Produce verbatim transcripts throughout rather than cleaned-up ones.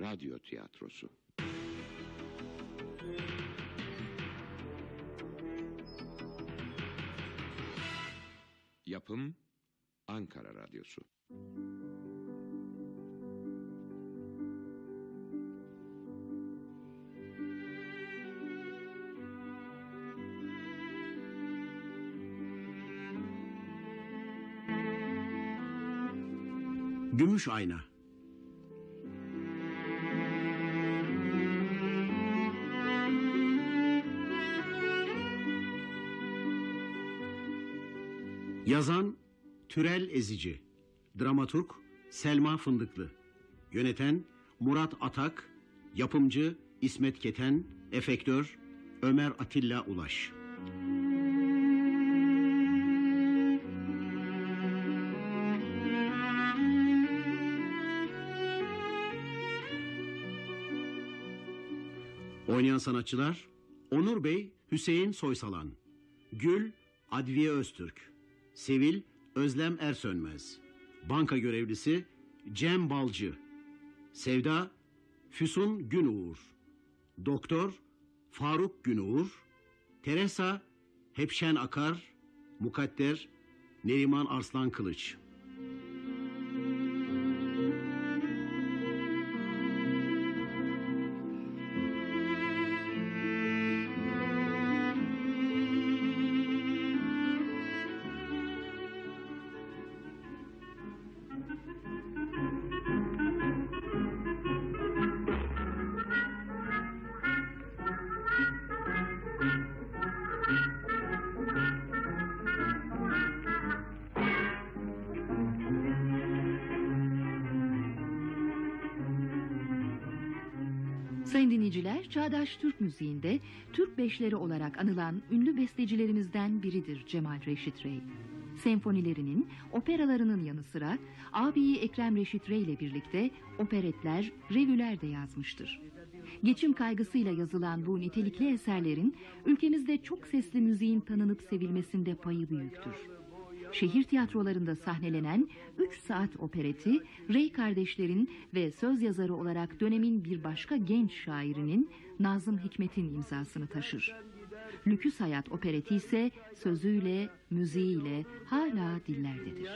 radyo tiyatrosu. Yapım Ankara Radyosu. Gümüş Ayna. Yazan Türel Ezici, dramaturg Selma Fındıklı, yöneten Murat Atak, yapımcı İsmet Keten, efektör Ömer Atilla Ulaş. Oynayan sanatçılar: Onur Bey Hüseyin Soysalan, Gül Adviye Öztürk, Sevil Özlem Ersönmez, banka görevlisi Cem Balcı, Sevda Füsun Günuğur, Doktor Faruk Günuğur, Teresa Hepşen Akar, Mukadder Neriman Arslan Kılıç. Sayın dinleyiciler, çağdaş Türk müziğinde Türk beşleri olarak anılan ünlü bestecilerimizden biridir Cemal Reşit Rey. Senfonilerinin, operalarının yanı sıra ağabeyi Ekrem Reşit Rey ile birlikte operetler, revüler de yazmıştır. Geçim kaygısıyla yazılan bu nitelikli eserlerin ülkemizde çok sesli müziğin tanınıp sevilmesinde payı büyüktür. Şehir tiyatrolarında sahnelenen üç saat opereti, Rey kardeşlerin ve söz yazarı olarak dönemin bir başka genç şairinin Nazım Hikmet'in imzasını taşır. Lüküs Hayat opereti ise sözüyle, müziğiyle hala dillerdedir.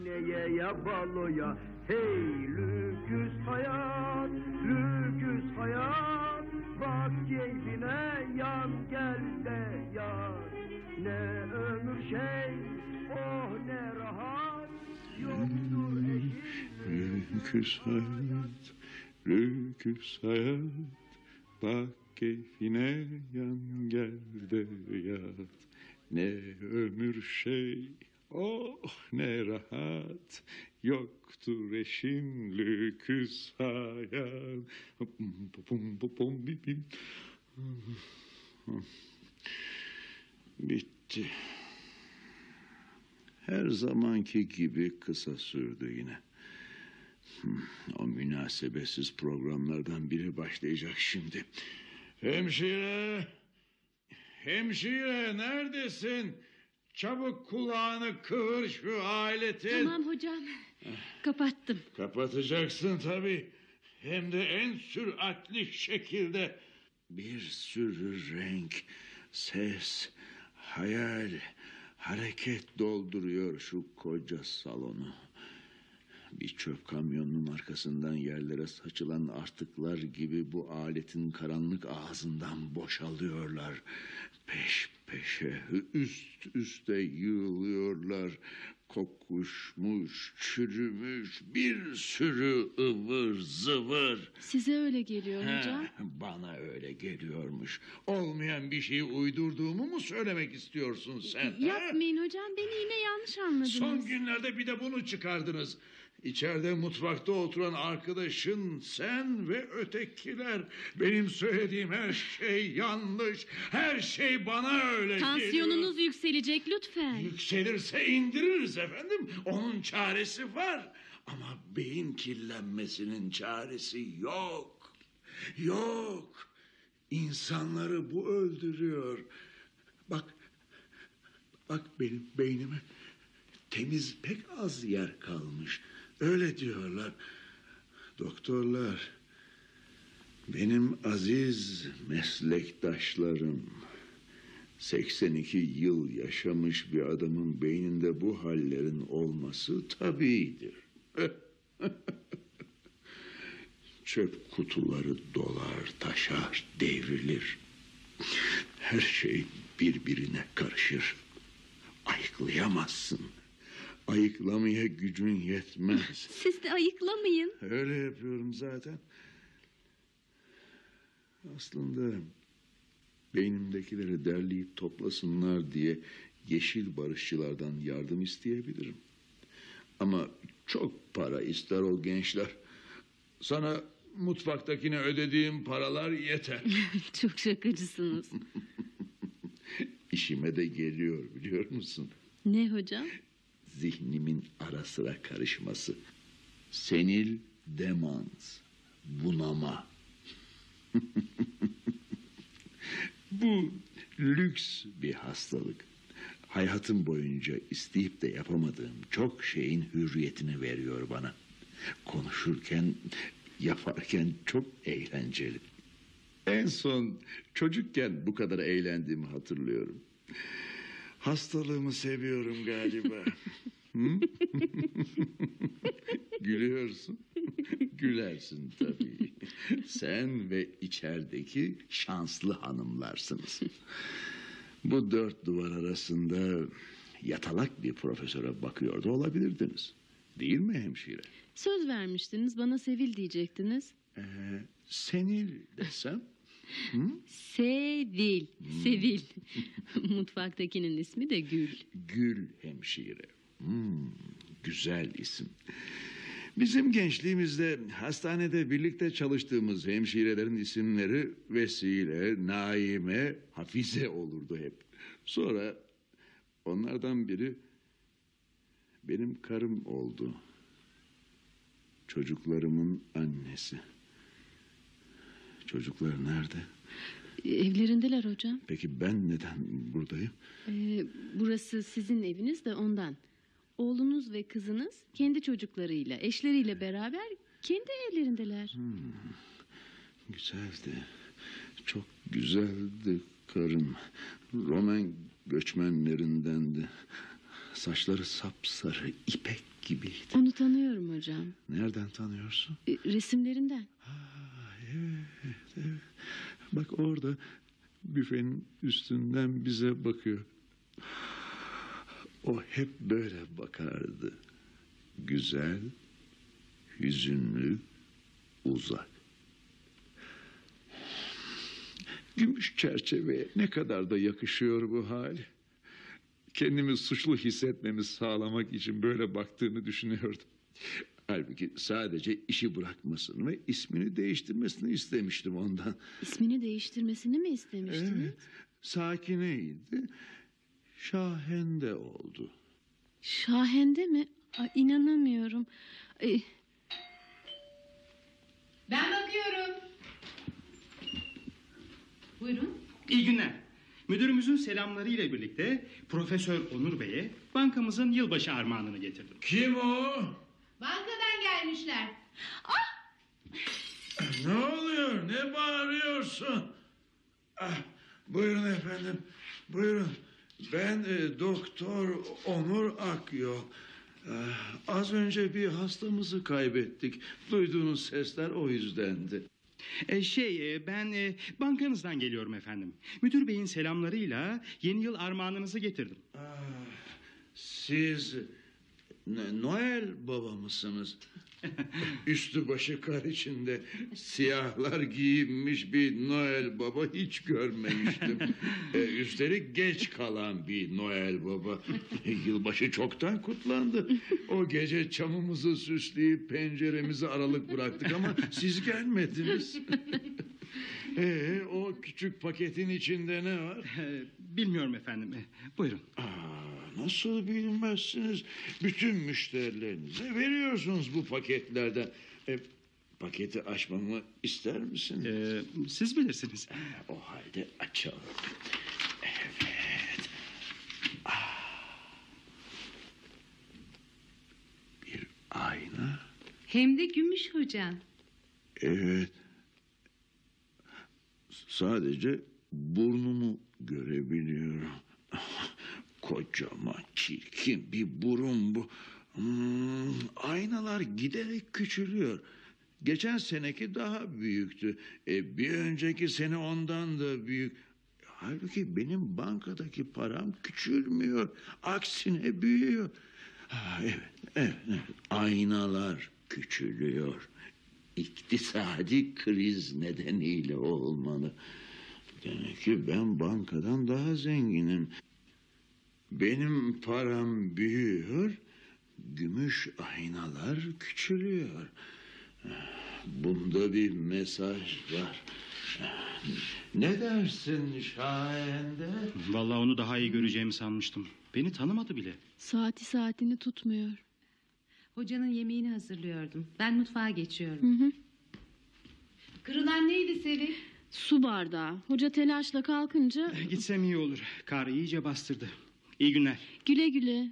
Hey lüküs hayat, lüküs hayat, bak keyfine yan gel de yat. Ne ömür şey, oh ne rahat, yoktur eşi. Lüküs hayat, lüküs hayat, bak keyfine yan gel de yat. Ne ömür şey, oh ne rahat, yoktur eşin lüküs hayat. Bitti. Her zamanki gibi kısa sürdü yine. O münasebetsiz programlardan biri başlayacak şimdi. Hemşire! Hemşire neredesin? Çabuk kulağını kıvır şu aletin. Tamam hocam. Kapattım. Kapatacaksın tabii. Hem de en süratli şekilde. Bir sürü renk, ses, hayal, hareket dolduruyor şu koca salonu. Bir çöp kamyonunun arkasından yerlere saçılan artıklar gibi bu aletin karanlık ağzından boşalıyorlar. Peş peşe, üst üste yığılıyorlar. Kokuşmuş, çürümüş bir sürü ıvır zıvır. Size öyle geliyor hocam. He, bana öyle geliyormuş. Olmayan bir şeyi uydurduğumu mu söylemek istiyorsun sen? Yapmayın he? Hocam, beni yine yanlış anladınız. Son günlerde bir de bunu çıkardınız. İçeride mutfakta oturan arkadaşın, sen ve ötekiler. Benim söylediğim her şey yanlış. Her şey bana öyle geliyor. Tansiyonunuz yükselecek lütfen. Yükselirse indiririz efendim. Onun çaresi var. Ama beyin kirlenmesinin çaresi yok. Yok. İnsanları bu öldürüyor. Bak, bak benim beynime temiz pek az yer kalmış. Öyle diyorlar. Doktorlar, Benim aziz meslektaşlarım, seksen iki yıl yaşamış bir adamın beyninde bu hallerin olması tabiidir. Çöp kutuları dolar, taşar, devrilir. Her şey birbirine karışır. Ayıklayamazsın. Ayıklamaya gücün yetmez. Siz de ayıklamayın. Öyle yapıyorum zaten. Aslında beynimdekileri derleyip toplasınlar diye yeşil barışçılardan yardım isteyebilirim. Ama çok para ister o gençler. Sana mutfaktakine ödediğim paralar yeter. Çok şakacısınız. İşime de geliyor biliyor musun? Ne hocam? Zihnimin ara sıra karışması. Senil demans, bunama. Bu lüks bir hastalık. Hayatım boyunca isteyip de yapamadığım çok şeyin hürriyetini veriyor bana. Konuşurken, yaparken çok eğlenceli. En son çocukken bu kadar eğlendiğimi hatırlıyorum. Hastalığımı seviyorum galiba. Hı? Gülüyorsun. Gülersin tabii. Sen ve içerideki şanslı hanımlarsınız. Bu dört duvar arasında yatalak bir profesöre bakıyor da olabilirdiniz. Değil mi hemşire? Söz vermiştiniz, bana Sevil diyecektiniz. Ee, Senil desem? Hı? Sevil, Sevil. Mutfaktakinin ismi de Gül. Gül hemşire. Hmm, güzel isim. Bizim gençliğimizde hastanede birlikte çalıştığımız hemşirelerin isimleri Vesile, Naime, Hafize olurdu hep. Sonra onlardan biri benim karım oldu. Çocuklarımın annesi. Çocuklar nerede? Evlerindeler hocam. Peki ben neden buradayım? Ee, burası sizin eviniz de ondan. Oğlunuz ve kızınız kendi çocuklarıyla, eşleriyle beraber kendi evlerindeler. Hmm, güzeldi. Çok güzeldi karım. Roman göçmenlerindendi. Saçları sapsarı, ipek gibiydi. Onu tanıyorum hocam. Nereden tanıyorsun? Ee, resimlerinden. Ha, evet, evet. Bak orada büfenin üstünden bize bakıyor. O hep böyle bakardı. Güzel, hüzünlü, uzak. Gümüş çerçeveye ne kadar da yakışıyor bu hali. Kendimi suçlu hissetmemi sağlamak için böyle baktığını düşünüyordum. Halbuki sadece işi bırakmasını ve ismini değiştirmesini istemiştim ondan. İsmini değiştirmesini mi istemiştiniz? Evet, Sakine'ydi. Şahende oldu. Şahende mi? Ay, inanamıyorum. Ay, Ben bakıyorum. Buyurun. İyi günler. Müdürümüzün selamlarıyla birlikte Profesör Onur Bey'e bankamızın yılbaşı armağanını getirdim. Kim o? Bankadan gelmişler. Ne oluyor? Ne bağırıyorsun? Ah, buyurun efendim. Buyurun. Ben e, Doktor Onur Akyol. Ah, az önce bir hastamızı kaybettik. Duyduğunuz sesler o yüzdendi. E, şey e, ben e, bankanızdan geliyorum efendim. Müdür Bey'in selamlarıyla yeni yıl armağanınızı getirdim. Ah, siz N- Noel Baba mısınız? Üstü başı kar içinde siyahlar giyinmiş bir Noel Baba hiç görmemiştim. ee, üstelik geç kalan bir Noel Baba. Yılbaşı çoktan kutlandı. O gece çamımızı süsleyip penceremizi aralık bıraktık ama siz gelmediniz. ee, o küçük paketin içinde ne var? E, bilmiyorum efendim. E, buyurun. Aa, nasıl bilmezsiniz? Bütün müşterilerinize veriyorsunuz bu paketlerden. E, paketi açmamı ister misin? E, siz bilirsiniz. O halde açalım. Evet. Ah. Bir ayna. Hem de gümüş hocam. Evet. Sadece burnumu görebiliyorum. Kocaman çirkin bir burun bu. Hmm, aynalar giderek küçülüyor. Geçen seneki daha büyüktü. E, bir önceki sene ondan da büyük. Halbuki benim bankadaki param küçülmüyor. Aksine büyüyor. Ha, evet, evet, evet. Aynalar küçülüyor. İktisadi kriz nedeniyle olmalı. Demek ki ben bankadan daha zenginim. Benim param büyüyor, gümüş aynalar küçülüyor. Bunda bir mesaj var. Ne dersin Şahende? Vallahi onu daha iyi göreceğimi sanmıştım. Beni tanımadı bile. Saati saatini tutmuyor. Hocanın yemeğini hazırlıyordum. Ben mutfağa geçiyorum. Hı hı. Kırılan neydi Sevil? Su bardağı. Hoca telaşla kalkınca... Gitsem iyi olur. Kar iyice bastırdı. İyi günler. Güle güle.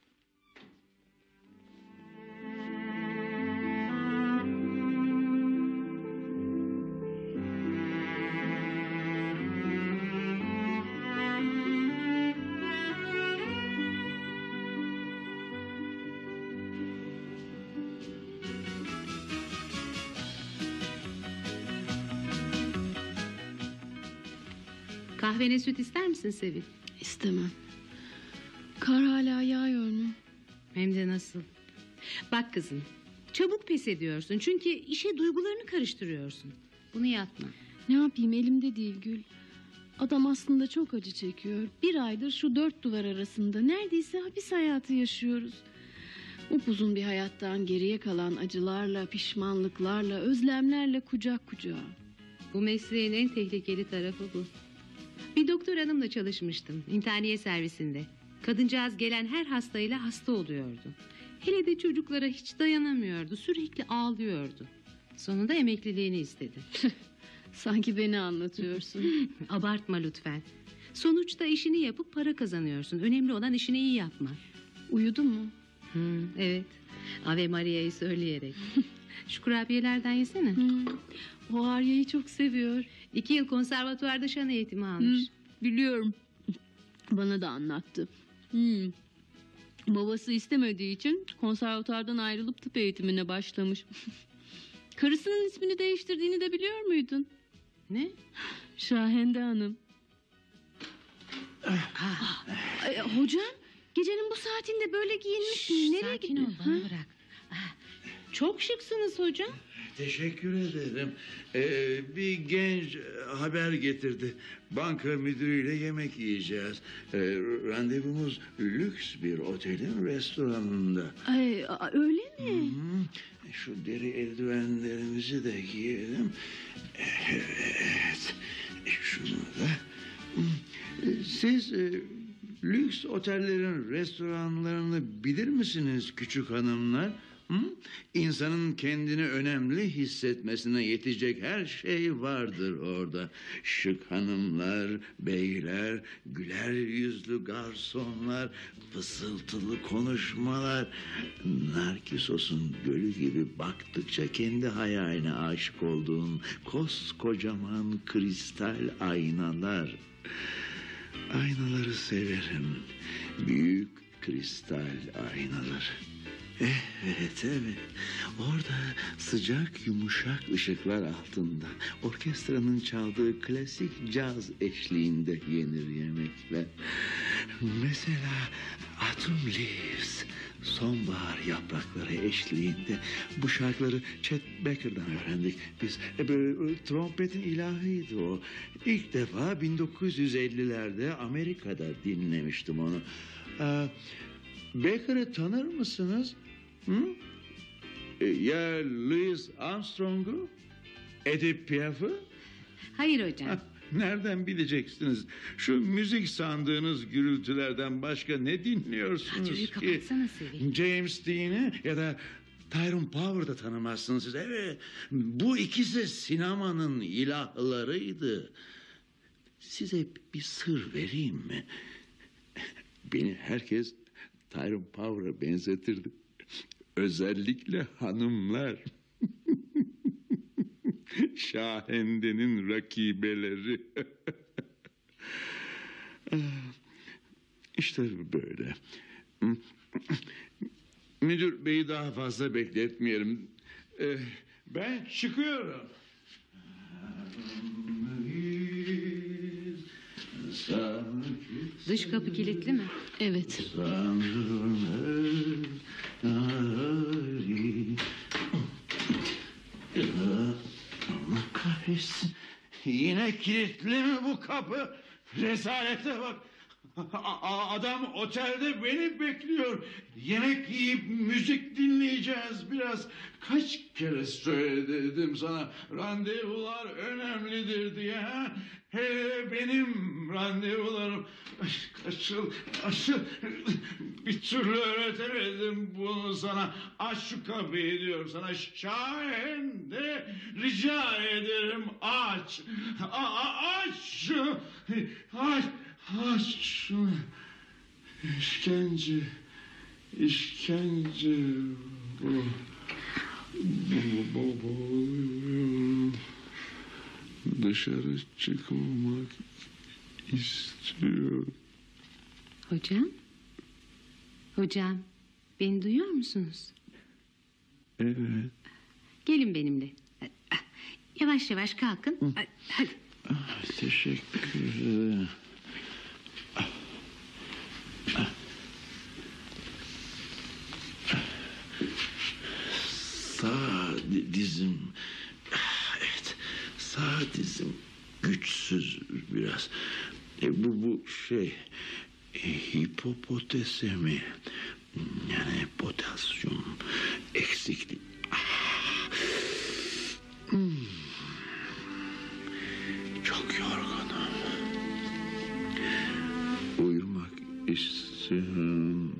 Kahvene süt ister misin Sevil? İstemem. Kar hala yağıyor mu? Hem de nasıl? Bak kızım, çabuk pes ediyorsun. Çünkü işe duygularını karıştırıyorsun. Bunu yapma. Ne yapayım, elimde değil Gül. Adam aslında çok acı çekiyor. Bir aydır şu dört duvar arasında neredeyse hapis hayatı yaşıyoruz. Upuzun bir hayattan geriye kalan acılarla, pişmanlıklarla, özlemlerle kucak kucağa. Bu mesleğin en tehlikeli tarafı bu. Bir doktor hanımla çalışmıştım. İntihaniye servisinde. Kadıncağız gelen her hastayla hasta oluyordu. Hele de çocuklara hiç dayanamıyordu. Sürekli ağlıyordu. Sonunda emekliliğini istedi. Sanki beni anlatıyorsun. Abartma lütfen. Sonuçta işini yapıp para kazanıyorsun. Önemli olan işini iyi yapmak. Uyudu mu? Hmm, evet. Ave Maria'yı söyleyerek. Şu kurabiyelerden yesene. Hmm. O Arya'yı çok seviyor. İki yıl konservatuvarda şan eğitimi almış. Hmm, biliyorum. Bana da anlattı. Hmm. Babası istemediği için konservatuvardan ayrılıp tıp eğitimine başlamış. Karısının ismini değiştirdiğini de biliyor muydun? Ne? Şahende Hanım. Ah. Ay, hocam, gecenin bu saatinde böyle giyinmiş. Şşş, nereye sakin gidiyor? ol, bana bırak. Ah, çok şıksınız hocam. Teşekkür ederim. Ee, bir genç haber getirdi. Banka müdürüyle yemek yiyeceğiz. Ee, randevumuz lüks bir otelin restoranında. Ay, a- öyle mi? Hı-hı. Şu deri eldivenlerimizi de giyelim. Evet. Şunu da. Siz e, lüks otellerin restoranlarını bilir misiniz küçük hanımlar? Hı? İnsanın kendini önemli hissetmesine yetecek her şey vardır orada. Şık hanımlar, beyler, güler yüzlü garsonlar, fısıltılı konuşmalar. Narkisos'un gölü gibi baktıkça kendi hayaline aşık olduğun koskocaman kristal aynalar. Aynaları severim. Büyük kristal aynalar. Evet, evet. Orada sıcak, yumuşak ışıklar altında orkestranın çaldığı klasik caz eşliğinde yenir yemekler. Mesela Autumn Leaves, sonbahar yaprakları eşliğinde bu şarkıları Chet Baker'dan öğrendik. Biz e, böyle, trompetin ilahıydı o. İlk defa bin dokuz yüz ellilerde Amerika'da dinlemiştim onu. Ee, Baker'ı tanır mısınız? Hı? E, ya Louis Armstrong'u? Edith Piaf'ı? Hayır hocam. Ha, nereden bileceksiniz? Şu müzik sandığınız gürültülerden başka ne dinliyorsunuz Radyoyu ki? kapatsana Sevil. James Dean'i ya da Tyrone Power'ı da tanımazsınız siz. Evet, bu ikisi sinemanın ilahlarıydı. Size bir sır vereyim mi? Beni herkes Tyrone Power'a benzetirdi. Özellikle hanımlar. Şahende'nin rakibeleri. İşte böyle. Müdür beyi daha fazla bekletmeyelim. Ee, ben çıkıyorum. Dış kapı kilitli mi? Evet. Allah kahretsin. Yine kilitli mi bu kapı? Rezalete bak. A- a- Adam otelde beni bekliyor. Yemek yiyip müzik dinleyeceğiz biraz. Kaç kere söyledim sana randevular önemlidir diye. Ha? Hele benim randevularım. Açıl, açıl. Bir türlü öğretemedim bunu sana. Aç şu kapıyı diyorum sana. Şahin de rica ederim aç. A- a- aç şu. Aç. Aç şunu. İşkence. İşkence. Bu. Bu, bu, bu. Dışarı çıkmamak istiyorum. Hocam? Hocam, beni duyuyor musunuz? Evet. Gelin benimle. Yavaş yavaş kalkın. Hadi. Ah, teşekkür ederim. Sağ dizim. Evet. Sağ dizim güçsüz biraz. E, bu bu şey e, hipopotesemi, yani potasyum eksikliği. Ah. Hmm. Çok yorgunum. Uyumak istiyorum.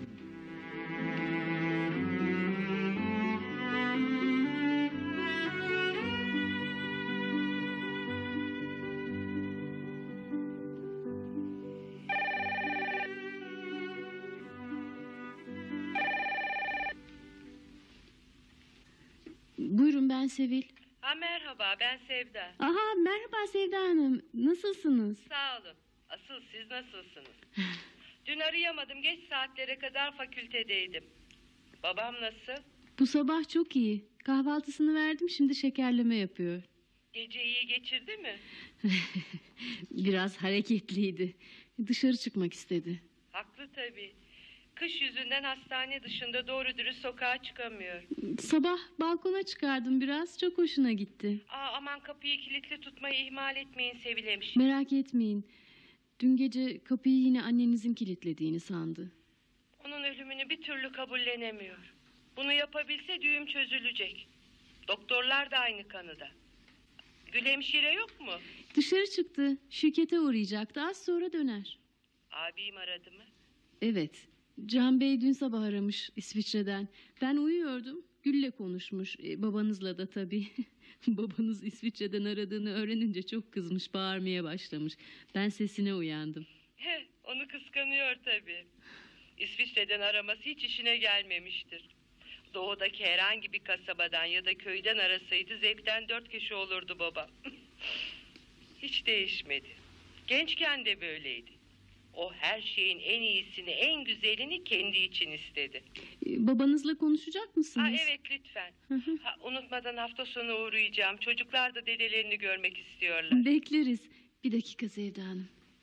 Buyurun, ben Sevil. Ha, merhaba, ben Sevda. Aha, merhaba Sevda Hanım. Nasılsınız? Sağ olun. Asıl siz nasılsınız? Dün arayamadım, geç saatlere kadar fakültedeydim. Babam nasıl? Bu sabah çok iyi. Kahvaltısını verdim, şimdi şekerleme yapıyor. Gece iyi geçirdi mi? Biraz hareketliydi. Dışarı çıkmak istedi. Haklı tabii. Kış yüzünden hastane dışında doğru dürüst sokağa çıkamıyor. Sabah balkona çıkardım biraz, çok hoşuna gitti. Aa, aman kapıyı kilitli tutmayı ihmal etmeyin Sevil hemşire. Merak etmeyin. Dün gece kapıyı yine annenizin kilitlediğini sandı. Onun ölümünü bir türlü kabullenemiyor. Bunu yapabilse düğüm çözülecek. Doktorlar da aynı kanıda. Gül hemşire yok mu? Dışarı çıktı. Şirkete uğrayacaktı. Az sonra döner. Abim aradı mı? Evet. Can Bey dün sabah aramış İsviçre'den. Ben uyuyordum. Gül'le konuşmuş. E, babanızla da tabii. Babanız İsviçre'den aradığını öğrenince çok kızmış. Bağırmaya başlamış. Ben sesine uyandım. Heh, onu kıskanıyor tabii. İsviçre'den araması hiç işine gelmemiştir. Doğudaki herhangi bir kasabadan ya da köyden arasaydı zevkten dört kişi olurdu babam. Hiç değişmedi. Gençken de böyleydi. O her şeyin en iyisini, en güzelini kendi için istedi. E, babanızla konuşacak mısınız? Ha, evet lütfen. Ha, unutmadan hafta sonu uğrayacağım. Çocuklar da dedelerini görmek istiyorlar. Bekleriz. Bir dakika Sevda Hanım.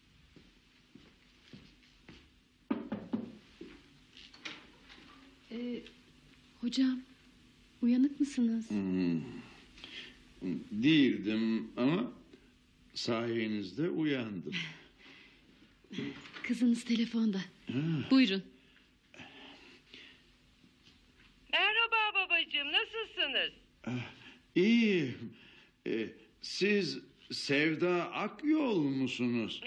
Ee, hocam, uyanık mısınız? Hmm. Değildim ama sayenizde uyandım. Kızınız telefonda. Ha. Buyurun. Merhaba babacığım, nasılsınız? Ah, İyiyim. Ee, siz Sevda Akyol musunuz?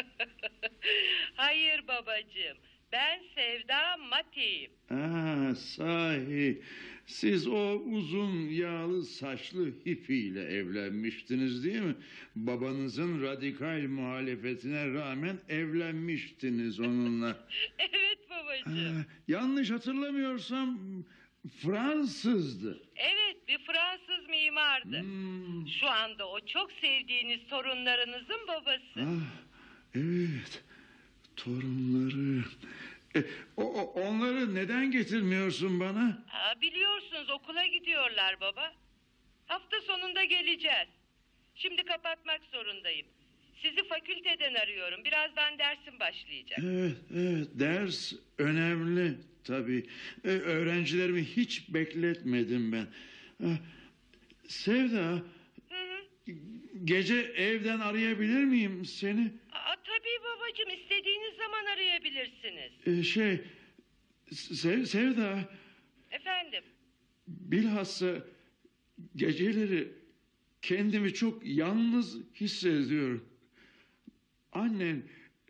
Hayır babacığım, ben Sevda Mati'yim. Ah, sahi. Siz o uzun yağlı saçlı hippiyle evlenmiştiniz değil mi? Babanızın radikal muhalefetine rağmen evlenmiştiniz onunla. Evet babacığım. Ah, yanlış hatırlamıyorsam Fransızdı. Evet, bir Fransız mimardı. Hmm. Şu anda o çok sevdiğiniz torunlarınızın babası. Ah, evet, torunları. E, o, o- onları neden getirmiyorsun bana? Aa, biliyorsunuz okula gidiyorlar baba. Hafta sonunda geleceğiz. Şimdi kapatmak zorundayım. Sizi fakülteden arıyorum. Birazdan dersim başlayacak. Evet, evet, ders önemli tabii. E, öğrencilerimi hiç bekletmedim ben. Ah, Sevda, Hı hı. gece evden arayabilir miyim seni? Aa, tabii babacığım, istediğiniz zaman arayabilirsiniz. E, şey, Sev, Sevda, Efendim? bilhassa geceleri kendimi çok yalnız hissediyorum. Annen,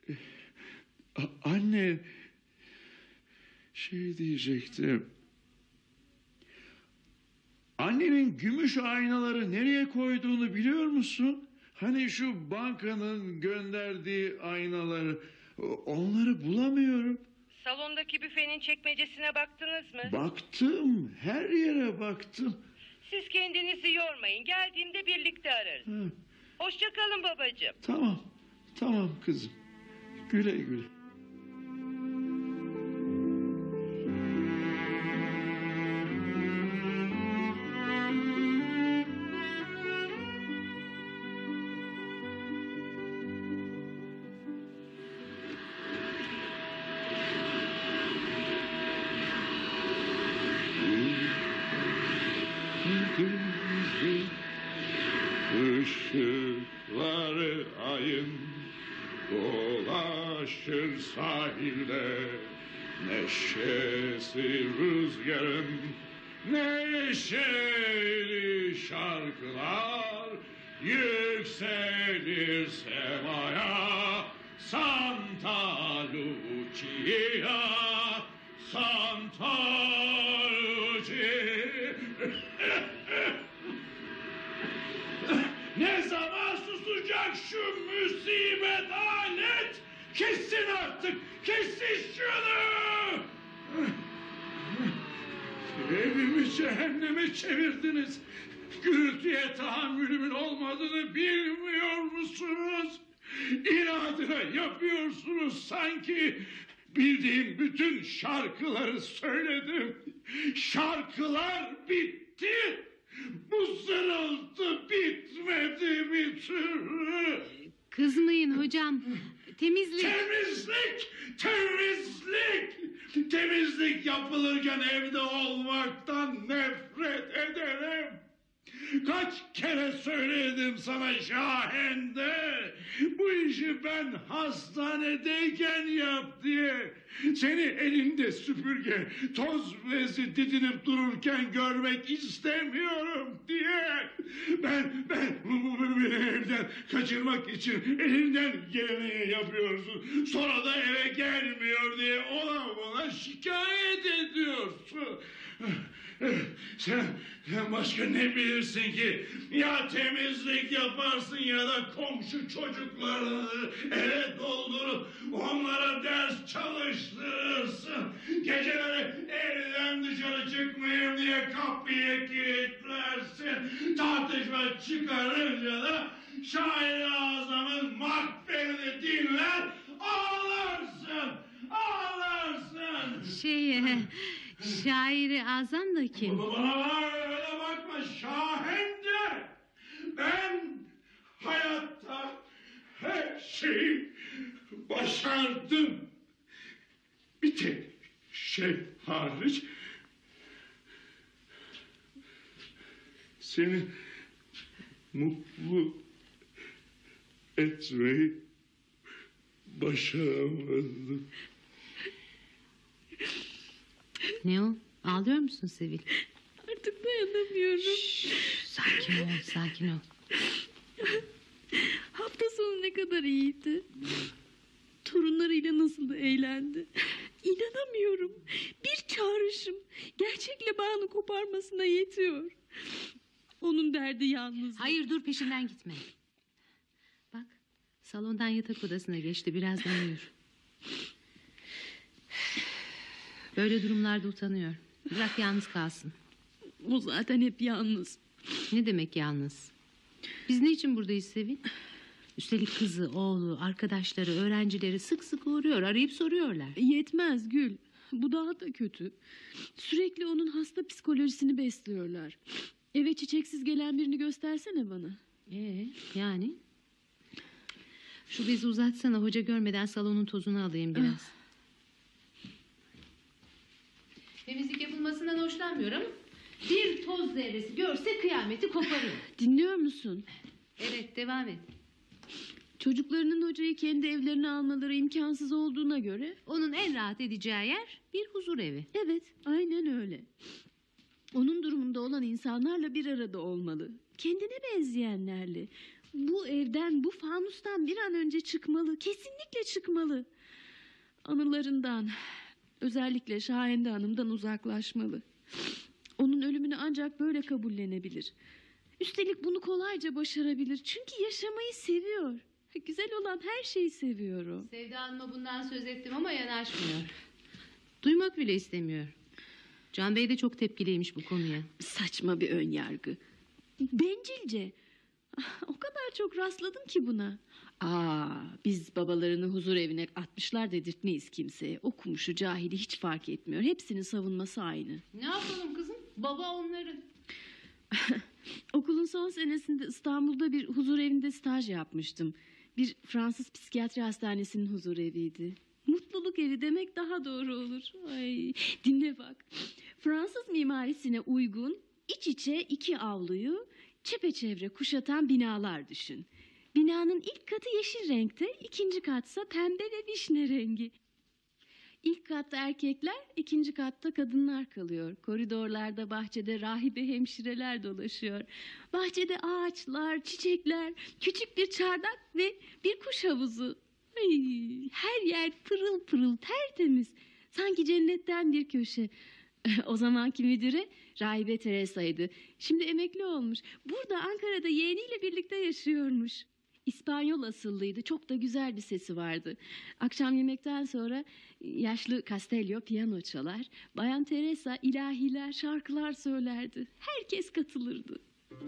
a- annen, şey diyecektim. Annenin gümüş aynaları nereye koyduğunu biliyor musun? Hani şu bankanın gönderdiği aynaları, o- onları bulamıyorum. Salondaki büfenin çekmecesine baktınız mı? Baktım, her yere baktım. Siz kendinizi yormayın. Geldiğimde birlikte ararız. Ha, Hoşça kalın babacığım. tamam, tamam kızım. Güle güle. Işıkları ayın dolaşır sahilde, neşesi rüzgarın, neşeli şarkılar yükselir semaya. Santa Lucia, Santa Lucia. Ne zaman susacak şu musibet alet? Kessin artık, kessin şunu! Evimi cehenneme çevirdiniz. Gürültüye tahammülümün olmadığını bilmiyor musunuz? İnadına yapıyorsunuz sanki. Bildiğim bütün şarkıları söyledim. Şarkılar bitti. Bu zırıltı bitmedi bir türlü. Kızmayın hocam. Temizlik. Temizlik, temizlik. Temizlik yapılırken evde olmaktan nefret ederim. Kaç kere söyledim sana Şahen'de. Bu işi ben hastanedeyken yap diye. Seni elinde süpürge, toz bezi didinip dururken görmek istemiyorum diye. Ben, ben bu beni evden kaçırmak için elinden geleni yapıyorsun. Sonra da eve gelmiyor diye ona bana şikayet ediyorsun. Sen, sen başka ne bilirsin ki? Ya temizlik yaparsın ya da komşu çocuklarını eve doldurup onlara ders çalıştırırsın. Geceleri evden dışarı çıkmayayım diye kapıyı kilitlersin. Tartışma çıkarınca da Şair-i Azam'ın makberini dinler, ağlarsın, ağlarsın. Şey, e, şairi azam da kim? Bana öyle bakma Şahen'de. Ben hayatta her şeyi başardım. Bir tek şey hariç, seni mutlu etmeyi başaramadım. Ne o? Ağlıyor musun Sevil? Artık dayanamıyorum. Şşş, sakin ol, sakin ol. Hafta sonu ne kadar iyiydi. Torunlarıyla nasıl da eğlendi. İnanamıyorum. Bir çağrışım gerçekle bağını koparmasına yetiyor. Onun derdi yalnızlık. Hayır, dur, peşinden gitme. Bak, salondan yatak odasına geçti. Birazdan uyur. Böyle durumlarda utanıyor. Bırak yalnız kalsın. O zaten hep yalnız. Ne demek yalnız? Biz ne için buradayız Sevil? Üstelik kızı, oğlu, arkadaşları, öğrencileri sık sık uğruyor. Arayıp soruyorlar. Yetmez Gül. Bu daha da kötü. Sürekli onun hasta psikolojisini besliyorlar. Eve çiçeksiz gelen birini göstersene bana. Ee, yani? Şu bezi uzatsana, hoca görmeden salonun tozunu alayım biraz. Temizlik yapılmasından hoşlanmıyor ama bir toz zerresi görse kıyameti koparıyor. Dinliyor musun? Evet, devam et. Çocuklarının hocayı kendi evlerine almaları imkansız olduğuna göre... Onun en rahat edeceği yer bir huzur evi. Evet, aynen öyle. Onun durumunda olan insanlarla bir arada olmalı. Kendine benzeyenlerle. Bu evden, bu fanustan bir an önce çıkmalı. Kesinlikle çıkmalı. Anılarından, özellikle Şahende Hanım'dan uzaklaşmalı. Onun ölümünü ancak böyle kabullenebilir. Üstelik bunu kolayca başarabilir. Çünkü yaşamayı seviyor. Güzel olan her şeyi seviyor o. Sevda Hanım'a bundan söz ettim ama yanaşmıyor. Duymak bile istemiyor. Can Bey de çok tepkiliymiş bu konuya. Saçma bir ön yargı. Bencilce. O kadar çok rastladım ki buna. Aa, biz babalarını huzur evine atmışlar dedirtmeyiz kimseye. Okumuşu cahili hiç fark etmiyor. Hepsinin savunması aynı. Ne yapalım kızım? Baba onların. Okulun son senesinde İstanbul'da bir huzur evinde staj yapmıştım. Bir Fransız psikiyatri hastanesinin huzur eviydi. Mutluluk evi demek daha doğru olur. Ay, dinle bak. Fransız mimarisine uygun iç içe iki avluyu çepeçevre kuşatan binalar düşün. Binanın ilk katı yeşil renkte, ikinci katsa pembe ve vişne rengi. İlk katta erkekler, ikinci katta kadınlar kalıyor. Koridorlarda, bahçede rahibe hemşireler dolaşıyor. Bahçede ağaçlar, çiçekler, küçük bir çardak ve bir kuş havuzu. Ay, her yer pırıl pırıl, tertemiz. Sanki cennetten bir köşe. O zamanki müdürü Rahibe Teresa'ydı. Şimdi emekli olmuş. Burada Ankara'da yeğeniyle birlikte yaşıyormuş. İspanyol asıllıydı. Çok da güzel bir sesi vardı. Akşam yemekten sonra yaşlı Castello piyano çalar. Bayan Teresa ilahiler, şarkılar söylerdi. Herkes katılırdı.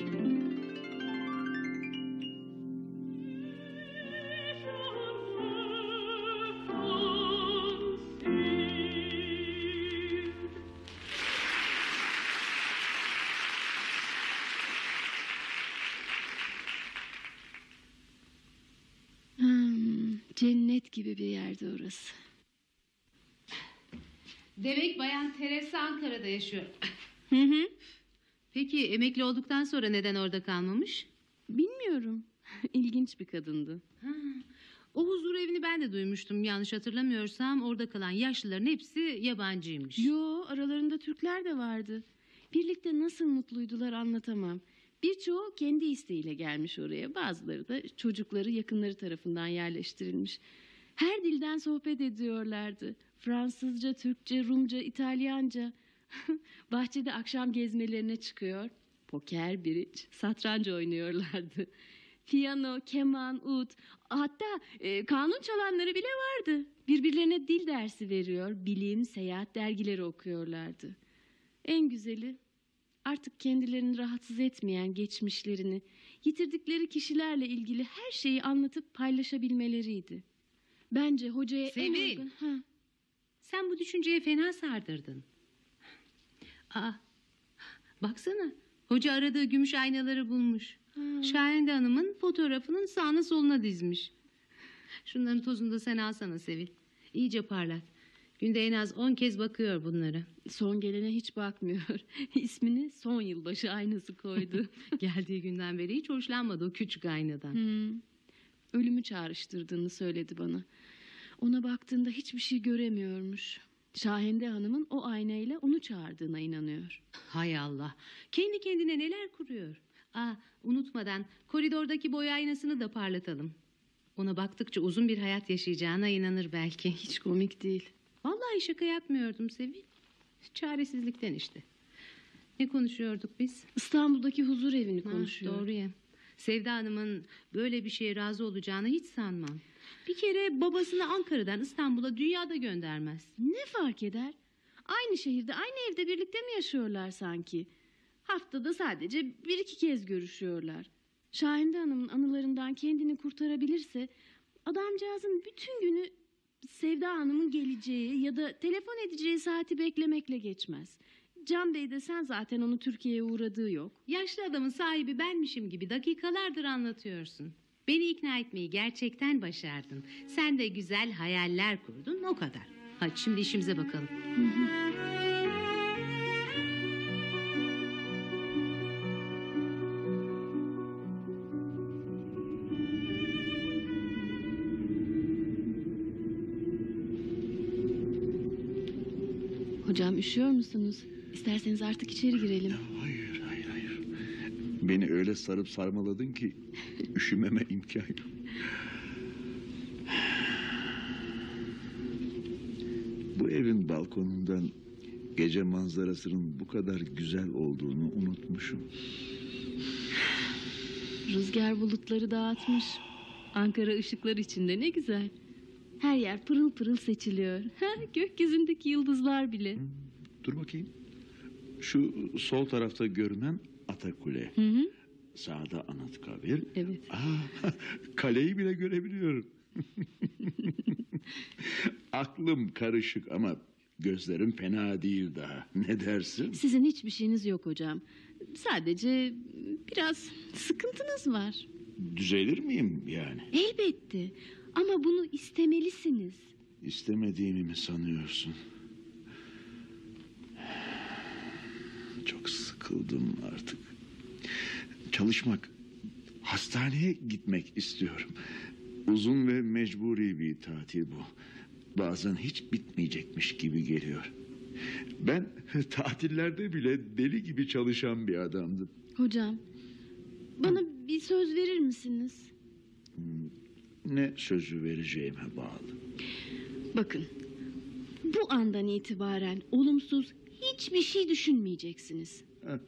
Cennet gibi bir yerde orası. Demek Bayan Teresa Ankara'da yaşıyor. Hı hı. Peki emekli olduktan sonra neden orada kalmamış? Bilmiyorum. İlginç bir kadındı. Ha, o huzur evini ben de duymuştum. Yanlış hatırlamıyorsam orada kalan yaşlıların hepsi yabancıymış. Yo, aralarında Türkler de vardı. Birlikte nasıl mutluydular anlatamam. Birçoğu kendi isteğiyle gelmiş oraya. Bazıları da çocukları yakınları tarafından yerleştirilmiş. Her dilden sohbet ediyorlardı. Fransızca, Türkçe, Rumca, İtalyanca. Bahçede akşam gezmelerine çıkıyor. Poker, bridge, satranç oynuyorlardı. Piyano, keman, ud, hatta e, kanun çalanları bile vardı. Birbirlerine dil dersi veriyor, bilim, seyahat dergileri okuyorlardı. En güzeli artık kendilerini rahatsız etmeyen geçmişlerini, yitirdikleri kişilerle ilgili her şeyi anlatıp paylaşabilmeleriydi. Bence hocaya Sevil, en uygun... Ha. Sen bu düşünceye fena sardırdın. Aa, baksana, hoca aradığı gümüş aynaları bulmuş. Ha. Şahende Hanım'ın fotoğrafının sağına soluna dizmiş. Şunların tozunu da sen alsana Sevil. İyice parlat. Günde en az on kez bakıyor bunlara. Son gelene hiç bakmıyor. İsmini son yılbaşı aynası koydu. Geldiği günden beri hiç hoşlanmadı o küçük aynadan. Hmm. Ölümü çağrıştırdığını söyledi bana. Ona baktığında hiçbir şey göremiyormuş. Şahende Hanım'ın o aynayla onu çağırdığına inanıyor. Hay Allah. Kendi kendine neler kuruyor. Aa, unutmadan koridordaki boy aynasını da parlatalım. Ona baktıkça uzun bir hayat yaşayacağına inanır belki. Hiç komik değil. Vallahi şaka yapmıyordum Sevil. Çaresizlikten işte. Ne konuşuyorduk biz? İstanbul'daki huzur evini Ha, konuşuyor. doğru ya. Sevda Hanım'ın böyle bir şeye razı olacağını hiç sanmam. Bir kere babasını Ankara'dan İstanbul'a dünyada göndermez. Ne fark eder? Aynı şehirde, aynı evde birlikte mi yaşıyorlar sanki? Haftada sadece bir iki kez görüşüyorlar. Şahinde Hanım'ın anılarından kendini kurtarabilirse adamcağızın bütün günü Sevda Hanım'ın geleceği ya da telefon edeceği saati beklemekle geçmez. Can Bey de sen zaten onu Türkiye'ye uğradığı yok. Yaşlı adamın sahibi benmişim gibi dakikalardır anlatıyorsun. Beni ikna etmeyi gerçekten başardın. Sen de güzel hayaller kurdun, o kadar. Hadi şimdi işimize bakalım. Hı hı. Hocam üşüyor musunuz? İsterseniz artık içeri girelim. Hayır, hayır, hayır. Beni öyle sarıp sarmaladın ki üşümeme imkan yok. Bu evin balkonundan gece manzarasının bu kadar güzel olduğunu unutmuşum. Rüzgar bulutları dağıtmış. Ankara ışıklar içinde ne güzel. Her yer pırıl pırıl seçiliyor. Ha, gökyüzündeki yıldızlar bile. Dur bakayım. Şu sol tarafta görünen Atakule. Hı hı. Sağda Anıtkabir. Evet. Aa, kaleyi bile görebiliyorum. Aklım karışık ama gözlerim fena değil daha. Ne dersin? Sizin hiçbir şeyiniz yok hocam. Sadece biraz sıkıntınız var. Düzelir miyim yani? Elbette. Ama bunu istemelisiniz. İstemediğimi mi sanıyorsun? Çok sıkıldım artık. Çalışmak, hastaneye gitmek istiyorum. Uzun ve mecburi bir tatil bu. Bazen hiç bitmeyecekmiş gibi geliyor. Ben tatillerde bile deli gibi çalışan bir adamdım. Hocam, bana bir söz verir misiniz? Ne sözü vereceğime bağlı. Bakın, bu andan itibaren olumsuz hiçbir şey düşünmeyeceksiniz.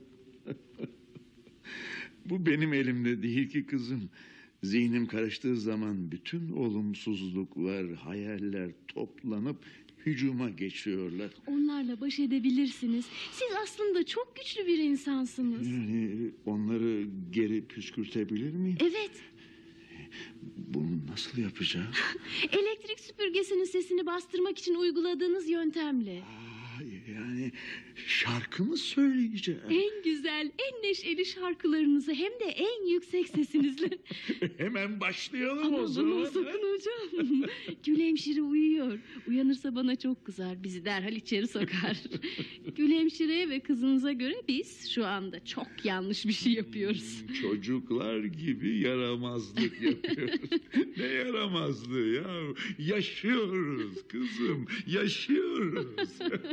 Bu benim elimde değil ki kızım. Zihnim karıştığı zaman bütün olumsuzluklar, hayaller toplanıp hücuma geçiyorlar. Onlarla baş edebilirsiniz. Siz aslında çok güçlü bir insansınız. Yani onları geri püskürtebilir miyim? Evet. Bunu nasıl yapacağım? Elektrik süpürgesinin sesini bastırmak için uyguladığınız yöntemle. Aa, yani şarkı mı söyleyeceğim? En güzel, en neşeli şarkılarınızı hem de en yüksek sesinizle. Hemen başlayalım Ama o zaman. Ama sakın hocam. Gül hemşire uyuyor. Uyanırsa bana çok kızar. Bizi derhal içeri sokar. Gül hemşireye ve kızınıza göre biz şu anda çok yanlış bir şey yapıyoruz. Çocuklar gibi yaramazlık yapıyoruz. Ne yaramazlığı ya? Yaşıyoruz kızım, yaşıyoruz.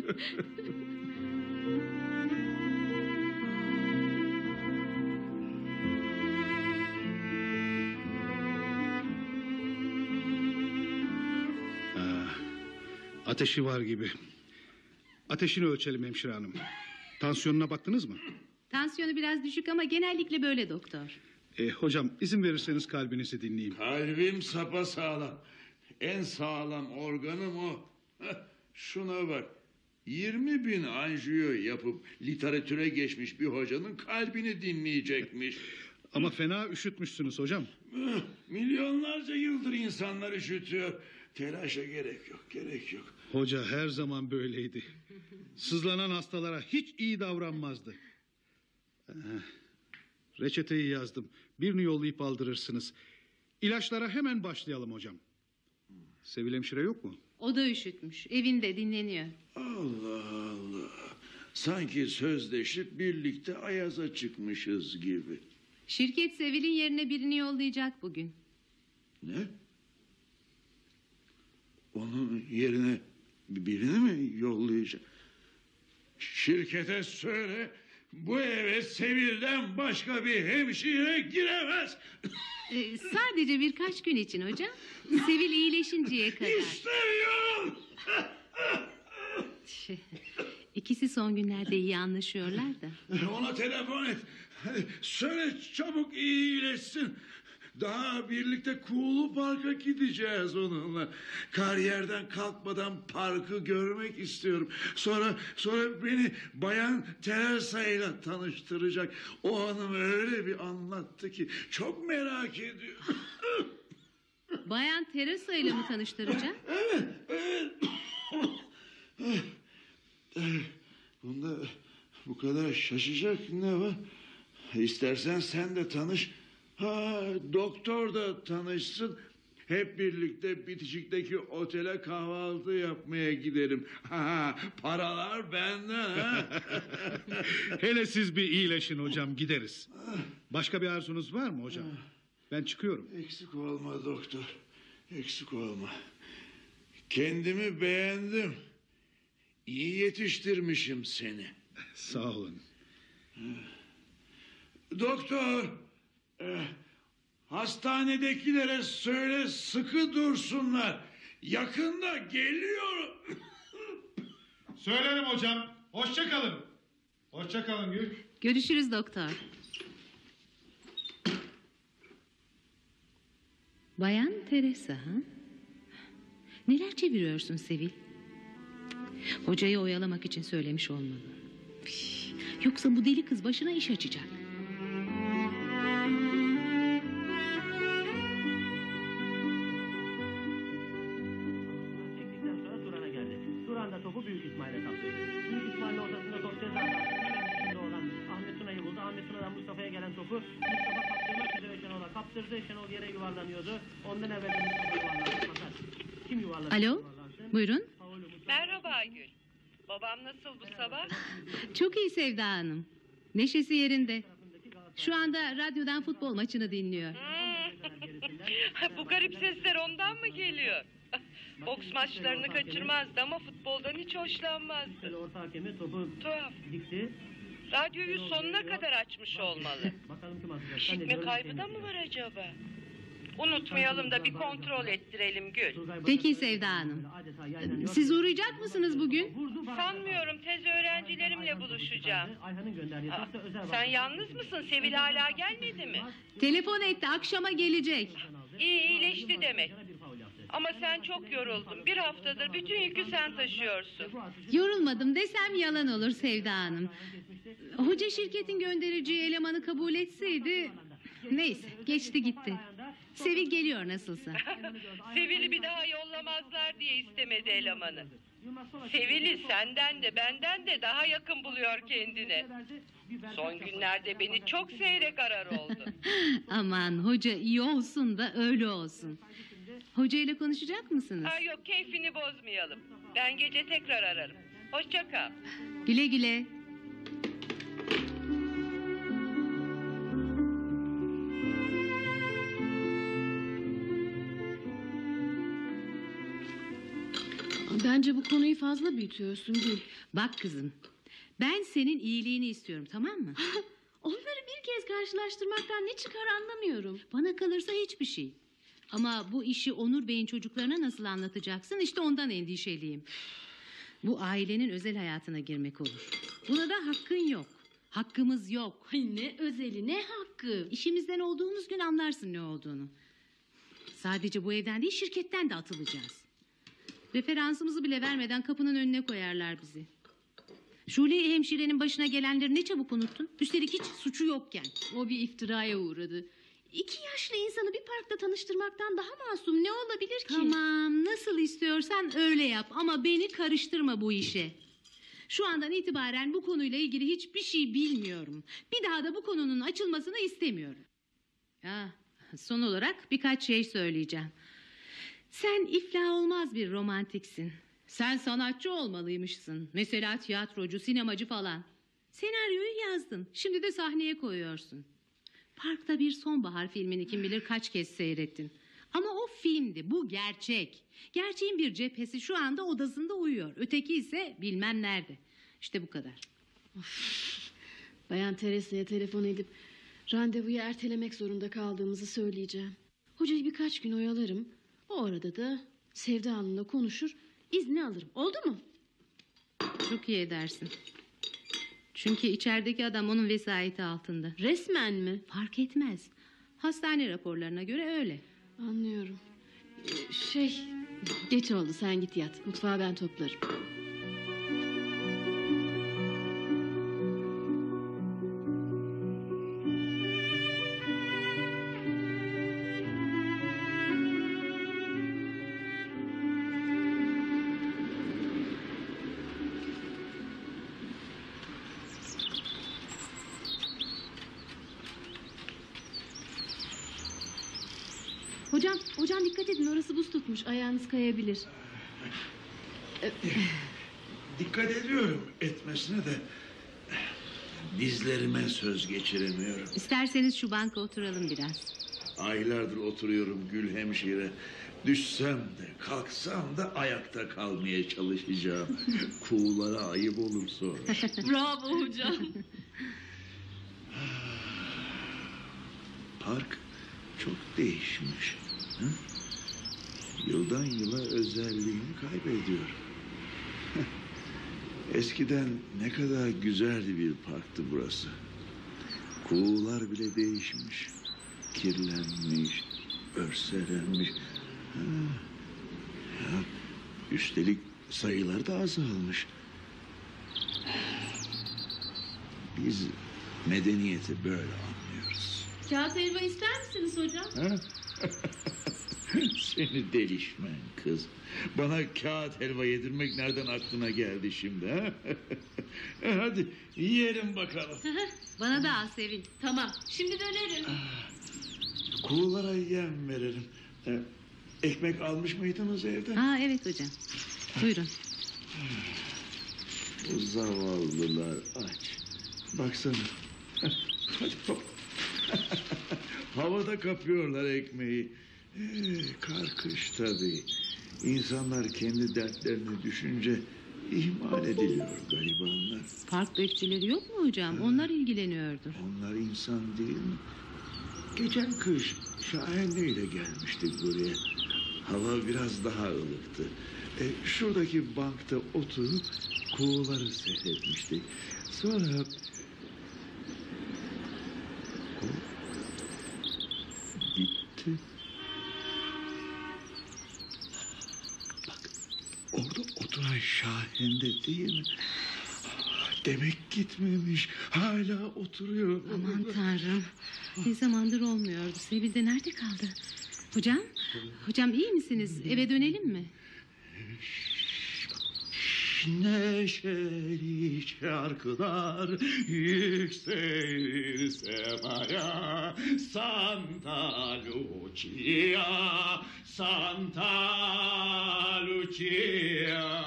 Ateşi var gibi. Ateşini ölçelim hemşire hanım. Tansiyonuna baktınız mı? Tansiyonu biraz düşük ama genellikle böyle doktor. E, hocam izin verirseniz kalbinizi dinleyeyim. Kalbim sapasağlam. En sağlam organım o. Heh, şuna bak. yirmi bin anjiyo yapıp literatüre geçmiş bir hocanın kalbini dinleyecekmiş. Ama fena üşütmüşsünüz hocam. Milyonlarca yıldır insanlar üşütüyor. Telaşa gerek yok, gerek yok. Hoca her zaman böyleydi. Sızlanan hastalara hiç iyi davranmazdı. Eh, reçeteyi yazdım. Birini yollayıp aldırırsınız. İlaçlara hemen başlayalım hocam. Sevil hemşire yok mu? O da üşütmüş. Evinde dinleniyor. Allah Allah. Sanki sözleşip birlikte ayaza çıkmışız gibi. Şirket Sevil'in yerine birini yollayacak bugün. Ne? Onun yerine birini mi yollayacak? Şirkete söyle, bu eve Sevil'den başka bir hemşire giremez. Ee, sadece birkaç gün için hocam. Sevil iyileşinceye kadar. İstemiyorum. İkisi son günlerde iyi anlaşıyorlar da. Ona telefon et. Hadi söyle çabuk iyileşsin. Daha birlikte Kuğulu Park'a gideceğiz onunla. Kariyerden kalkmadan parkı görmek istiyorum. Sonra sonra beni Bayan Teresa ile tanıştıracak. O hanım öyle bir anlattı ki çok merak ediyorum. Bayan Teresa ile mi tanıştıracak? Evet, evet. Bunda bu kadar şaşacak ne var? İstersen sen de tanış. Ha, doktor da tanışsın. Hep birlikte bitişikteki otele kahvaltı yapmaya gidelim. Ha, paralar benden. Ha? Hele siz bir iyileşin hocam, gideriz. Başka bir arzunuz var mı hocam? Ben çıkıyorum. Eksik olma doktor. Eksik olma. Kendimi beğendim. İyi yetiştirmişim seni. Sağ olun. Doktor, e, hastanedekilere söyle sıkı dursunlar. Yakında geliyorum. Söylerim hocam. Hoşça kalın. Hoşça kalın Gül. Görüşürüz doktor. Bayan Teresa ha? Neler çeviriyorsun Sevil? Hocayı oyalamak için söylemiş olmalı. Yoksa bu deli kız başına iş açacak. Çektikten sonra Turan'a geldi. Turan da topu Büyük İsmail'e kaptı. Büyük İsmail'in ortasında top ceza sahasının içinde olan Ahmet Tuna'yı buldu. Ahmet Tuna'dan Mustafa'ya gelen topu Mustafa kaptırmak üzere Şenol'a kaptırdı. Şenol yere yuvarlanıyordu. Ondan evvel de Mustafa yuvarlandı. Fakat kim yuvarlandı? Alo, buyurun. Merhaba Gül. Babam nasıl bu sabah? Çok iyi Sevda Hanım. Neşesi yerinde. Şu anda radyodan futbol maçını dinliyor. Hmm. Bu garip sesler ondan mı geliyor? Boks maçlarını kaçırmazdı ama futboldan hiç hoşlanmazdı. Orta hakemi topu Tuhaf. dikti. Radyoyu sonuna kadar açmış olmalı. Bakalım kim atacak? İşitme kaybı da mı var acaba? Unutmayalım da bir kontrol ettirelim Gül. Peki Sevda Hanım. Siz uğrayacak mısınız bugün? Sanmıyorum, tez öğrencilerimle buluşacağım. Ayhan'ın gönderdiği Aa, top da özel sen yalnız mısın? Sevil hala gelmedi mi? Telefon etti, akşama gelecek. İyi, iyileşti demek. Ama sen çok yoruldun. Bir haftadır bütün yükü sen taşıyorsun. Yorulmadım desem yalan olur Sevda Hanım. Hoca şirketin göndereceği elemanı kabul etseydi... Neyse, geçti gitti. Sevil geliyor nasılsa. Sevil'i bir daha yollamazlar diye istemedi elemanı. Sevil'i senden de benden de daha yakın buluyor kendine. Son günlerde beni çok seyrek arar oldu. Aman hoca iyi olsun da öyle olsun. Hoca ile konuşacak mısınız? Ha, yok, keyfini bozmayalım. Ben gece tekrar ararım. Hoşça kal. Güle güle. Bence bu konuyu fazla büyütüyorsun Gül. Bak kızım, ben senin iyiliğini istiyorum, tamam mı? Onları bir kez karşılaştırmaktan ne çıkar anlamıyorum. Bana kalırsa hiçbir şey. Ama bu işi Onur Bey'in çocuklarına nasıl anlatacaksın? İşte ondan endişeliyim. Bu ailenin özel hayatına girmek olur. Buna da hakkın yok. Hakkımız yok. Ay ne özeli ne hakkı. İşimizden olduğumuz gün anlarsın ne olduğunu. Sadece bu evden değil, şirketten de atılacağız. Referansımızı bile vermeden kapının önüne koyarlar bizi. Şule hemşirenin başına gelenleri ne çabuk unuttun. Üstelik hiç suçu yokken. O bir iftiraya uğradı. İki yaşlı insanı bir parkta tanıştırmaktan daha masum ne olabilir ki? Tamam, nasıl istiyorsan öyle yap ama beni karıştırma bu işe. Şu andan itibaren bu konuyla ilgili hiçbir şey bilmiyorum. Bir daha da bu konunun açılmasını istemiyorum. Ya, son olarak birkaç şey söyleyeceğim. Sen iflah olmaz bir romantiksin. Sen sanatçı olmalıymışsın. Mesela tiyatrocu, sinemacı falan. Senaryoyu yazdın. Şimdi de sahneye koyuyorsun. Parkta bir sonbahar filmini kim bilir kaç kez seyrettin. Ama o filmdi, bu gerçek. Gerçeğin bir cephesi şu anda odasında uyuyor. Öteki ise bilmem nerede. İşte bu kadar. Of. Bayan Teresa'ya telefon edip randevuyu ertelemek zorunda kaldığımızı söyleyeceğim. Hocayı birkaç gün oyalarım. O arada da Sevda Hanım'la konuşur, izni alırım. Oldu mu? Çok iyi edersin. Çünkü içerideki adam onun vesayeti altında. Resmen mi? Fark etmez. Hastane raporlarına göre öyle. Anlıyorum. Ee, Şey, geç oldu, sen git yat. Mutfağı ben toplarım. Hocam, hocam dikkat edin, orası buz tutmuş. Ayağınız kayabilir. Dikkat ediyorum etmesine de dizlerime söz geçiremiyorum. İsterseniz şu banka oturalım biraz. Aylardır oturuyorum Gül hemşire. Düşsem de kalksam da ayakta kalmaya çalışacağım. Kuğulara ayıp olur sonra. Bravo hocam. Park çok değişmiş. Hı? Yıldan yıla özelliğini kaybediyor. Eskiden ne kadar güzeldi bir parktı burası. Kuğular bile değişmiş. Kirlenmiş, örselenmiş. Ha. Ya, üstelik sayılar da azalmış. Biz medeniyeti böyle anlıyoruz. Kağıt helva ister misiniz hocam? Ha? Seni delişmen kız. Bana kağıt helva yedirmek nereden aklına geldi şimdi ha? E hadi yiyelim bakalım. Bana da al Sevil. Tamam, şimdi dönerim. Kuğulara yem verelim. E, ekmek almış mıydınız evden? Aa, evet hocam. Buyurun. Bu zavallılar aç. Baksana. Hadi hop. Havada kapıyorlar ekmeği. Ee, kar kış tabii. İnsanlar kendi dertlerini düşünce ihmal ediliyor garibanlar. Park bekçileri yok mu hocam? Onlar ilgileniyordur. Onlar insan değil mi? Geçen kış Şahane ile gelmiştik buraya. Hava biraz daha ılıktı. E, şuradaki bankta oturup kuğuları seyretmiştik. Sonra... O... Gitti. Bak orada oturan Şahende değil mi? Demek gitmemiş. Hala oturuyor. Aman tanrım. Ne zamandır olmuyordu. Sevil de nerede kaldı? Hocam? Hocam iyi misiniz? Eve dönelim mi? Neşeli şarkılar yükselir semaya. Santa Lucia, Santa Lucia,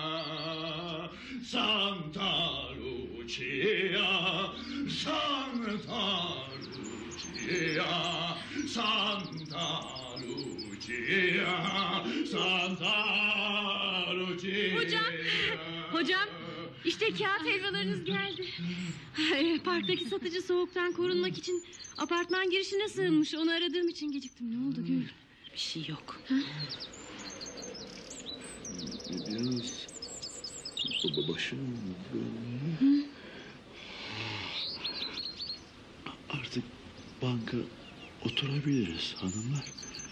Santa Lucia, Santa Lucia, Santa Lucia, Santa Lucia. Hocam, hocam işte kağıt helvalarınız geldi. Ay, parktaki satıcı soğuktan korunmak için apartman girişine sığınmış. Onu aradığım için geciktim. Ne oldu Gül? Bir şey yok. Ha? Biraz baba başım dönüyor. Artık banka oturabiliriz hanımlar.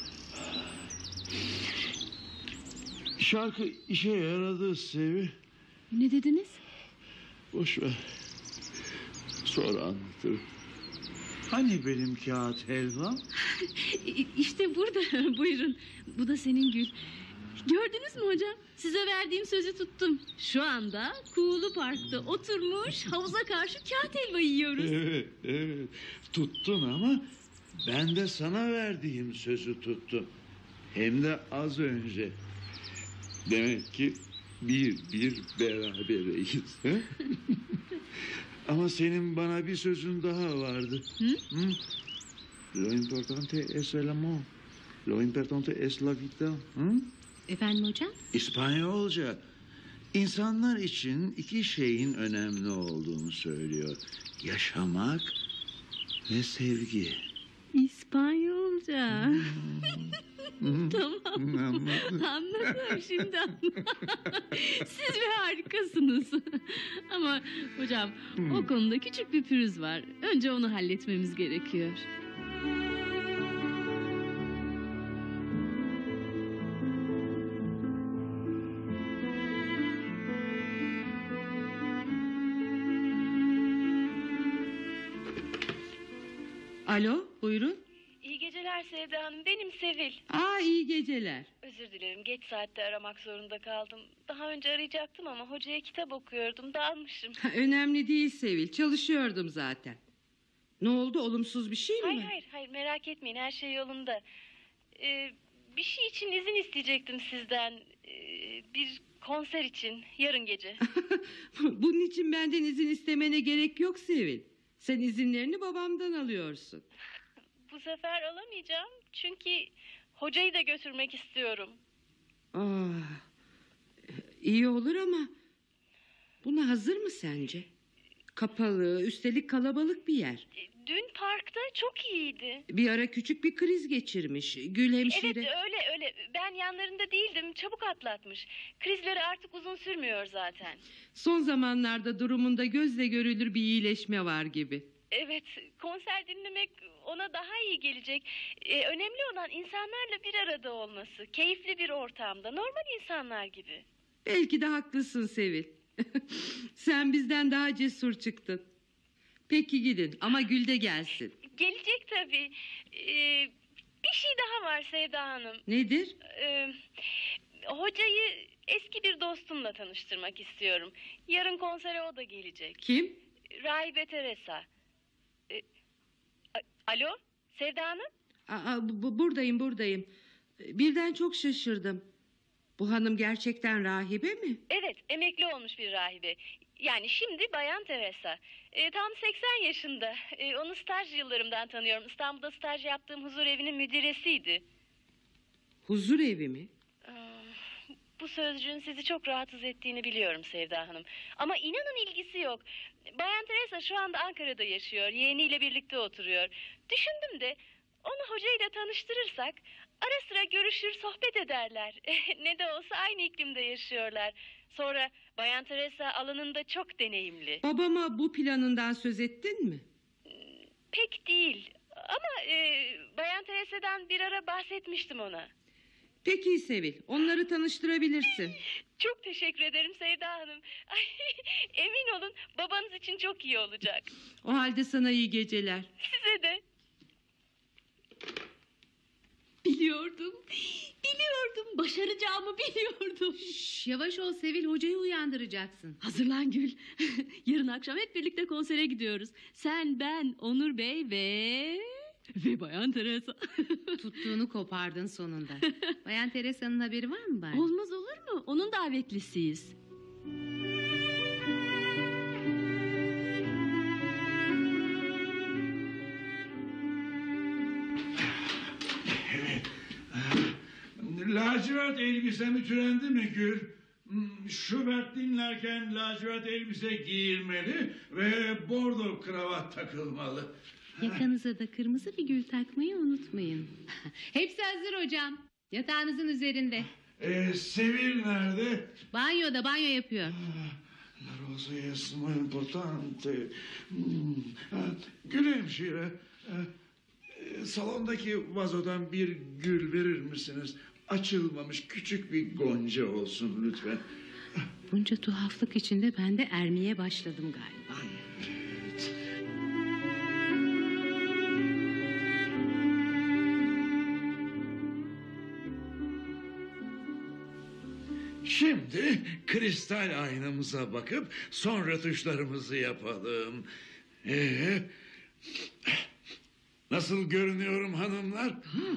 Şarkı işe yaradı Sevil. Ne dediniz? Boş ver. Sonra anlatırım. Hani benim kağıt helvam? İşte burada. Buyurun. Bu da senin Gül. Gördünüz mü hocam? Size verdiğim sözü tuttum. Şu anda Kuğulu Park'ta oturmuş havuza karşı kağıt helva yiyoruz. Evet, evet. Tuttun ama ben de sana verdiğim sözü tuttum. Hem de az önce. Demek ki bir bir beraberiz. Ama senin bana bir sözün daha vardı. Hı? Hı? Lo importante es el amor. Lo importante es la vida. Hı? Efendim hocam? İspanyolca. İnsanlar için iki şeyin önemli olduğunu söylüyor. Yaşamak ve sevgi. İspanyolca. Hmm. Tamam. Anladım. Anladım şimdi anladım. Siz bir harikasınız. Ama hocam Hmm. o konuda küçük bir pürüz var. Önce onu halletmemiz gerekiyor. Alo, buyurun. İyi geceler Sevda Hanım. Benim Sevil. Aa, iyi geceler. Özür dilerim. Geç saatte aramak zorunda kaldım. Daha önce arayacaktım ama hocaya kitap okuyordum. Dalmışım. Ha, önemli değil Sevil. Çalışıyordum zaten. Ne oldu? Olumsuz bir şey mi? Hayır hayır hayır merak etmeyin. Her şey yolunda. Ee, bir şey için izin isteyecektim sizden. Ee, bir konser için yarın gece. Bunun için benden izin istemene gerek yok Sevil. Sen izinlerini babamdan alıyorsun. Bu sefer alamayacağım. Çünkü hocayı da götürmek istiyorum. Aa, iyi olur ama buna hazır mı sence? Kapalı, üstelik kalabalık bir yer. Dün parkta çok iyiydi. Bir ara küçük bir kriz geçirmiş. Gül hemşire... Evet öyle öyle. Ben yanlarında değildim. Çabuk atlatmış. Krizleri artık uzun sürmüyor zaten. Son zamanlarda durumunda gözle görülür bir iyileşme var gibi. Evet, konser dinlemek ona daha iyi gelecek. Ee, önemli olan insanlarla bir arada olması. Keyifli bir ortamda, normal insanlar gibi. Belki de haklısın Sevil. Sen bizden daha cesur çıktın. Peki gidin ama Gül de gelsin. Gelecek tabii. Ee, bir şey daha var Sevda Hanım. Nedir? Ee, hocayı eski bir dostumla tanıştırmak istiyorum. Yarın konsere o da gelecek. Kim? Rahibe Teresa. Ee, a- Alo, Sevda Hanım? Aa, bu, buradayım buradayım. Birden çok şaşırdım. Bu hanım gerçekten rahibe mi? Evet, emekli olmuş bir rahibe. Yani şimdi Bayan Teresa. Ee, tam seksen yaşında. Ee, onu staj yıllarımdan tanıyorum. İstanbul'da staj yaptığım huzur evinin müdiresiydi. Huzur evi mi? Ee, bu sözcüğün sizi çok rahatsız ettiğini biliyorum Sevda Hanım. Ama inanın ilgisi yok. Bayan Teresa şu anda Ankara'da yaşıyor. Yeğeniyle birlikte oturuyor. Düşündüm de onu hocayla tanıştırırsak... Ara sıra görüşür, sohbet ederler. Ne de olsa aynı iklimde yaşıyorlar. Sonra Bayan Teresa alanında çok deneyimli. Babama bu planından söz ettin mi? Pek değil. Ama e, Bayan Teresa'dan bir ara bahsetmiştim ona. Peki Sevil, onları tanıştırabilirsin. Çok teşekkür ederim Sevda Hanım. Ay, emin olun babanız için çok iyi olacak. O halde sana iyi geceler. Size de. Biliyordum. Biliyordum. Başaracağımı biliyordum. Şş, yavaş ol Sevil, hocayı uyandıracaksın. Hazırlan Gül. Yarın akşam hep birlikte konsere gidiyoruz. Sen, ben, Onur Bey ve... Ve Bayan Teresa. Tuttuğunu kopardın sonunda. Bayan Teresa'nın haberi var mı bari? Olmaz olur mu? Onun davetlisiyiz. Lacivert elbisemi türendi mi Gül? Schubert dinlerken lacivert elbise giyilmeli ve bordo kravat takılmalı. Yakanıza da kırmızı bir gül takmayı unutmayın. Hepsi hazır hocam. Yatağınızın üzerinde. Ee, Sevil nerede? Banyoda, banyo yapıyor. La rosa es muy importante. Hmm. Gül hemşire, e, salondaki vazodan bir gül verir misiniz? Açılmamış küçük bir gonca olsun lütfen. Bunca tuhaflık içinde ben de ermeye başladım galiba. Evet. Şimdi kristal aynamıza bakıp son rötuşlarımızı yapalım. Ee, nasıl görünüyorum hanımlar?